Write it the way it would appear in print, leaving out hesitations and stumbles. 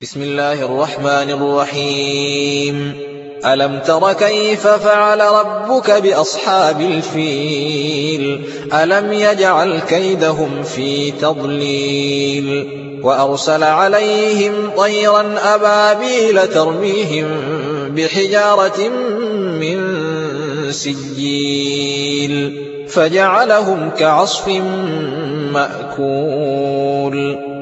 بسم الله الرحمن الرحيم. ألم تر كيف فعل ربك بأصحاب الفيل؟ ألم يجعل كيدهم في تضليل وأرسل عليهم طيرا أبابيل ترميهم بحجارة من سجيل فجعلهم كعصف مأكول.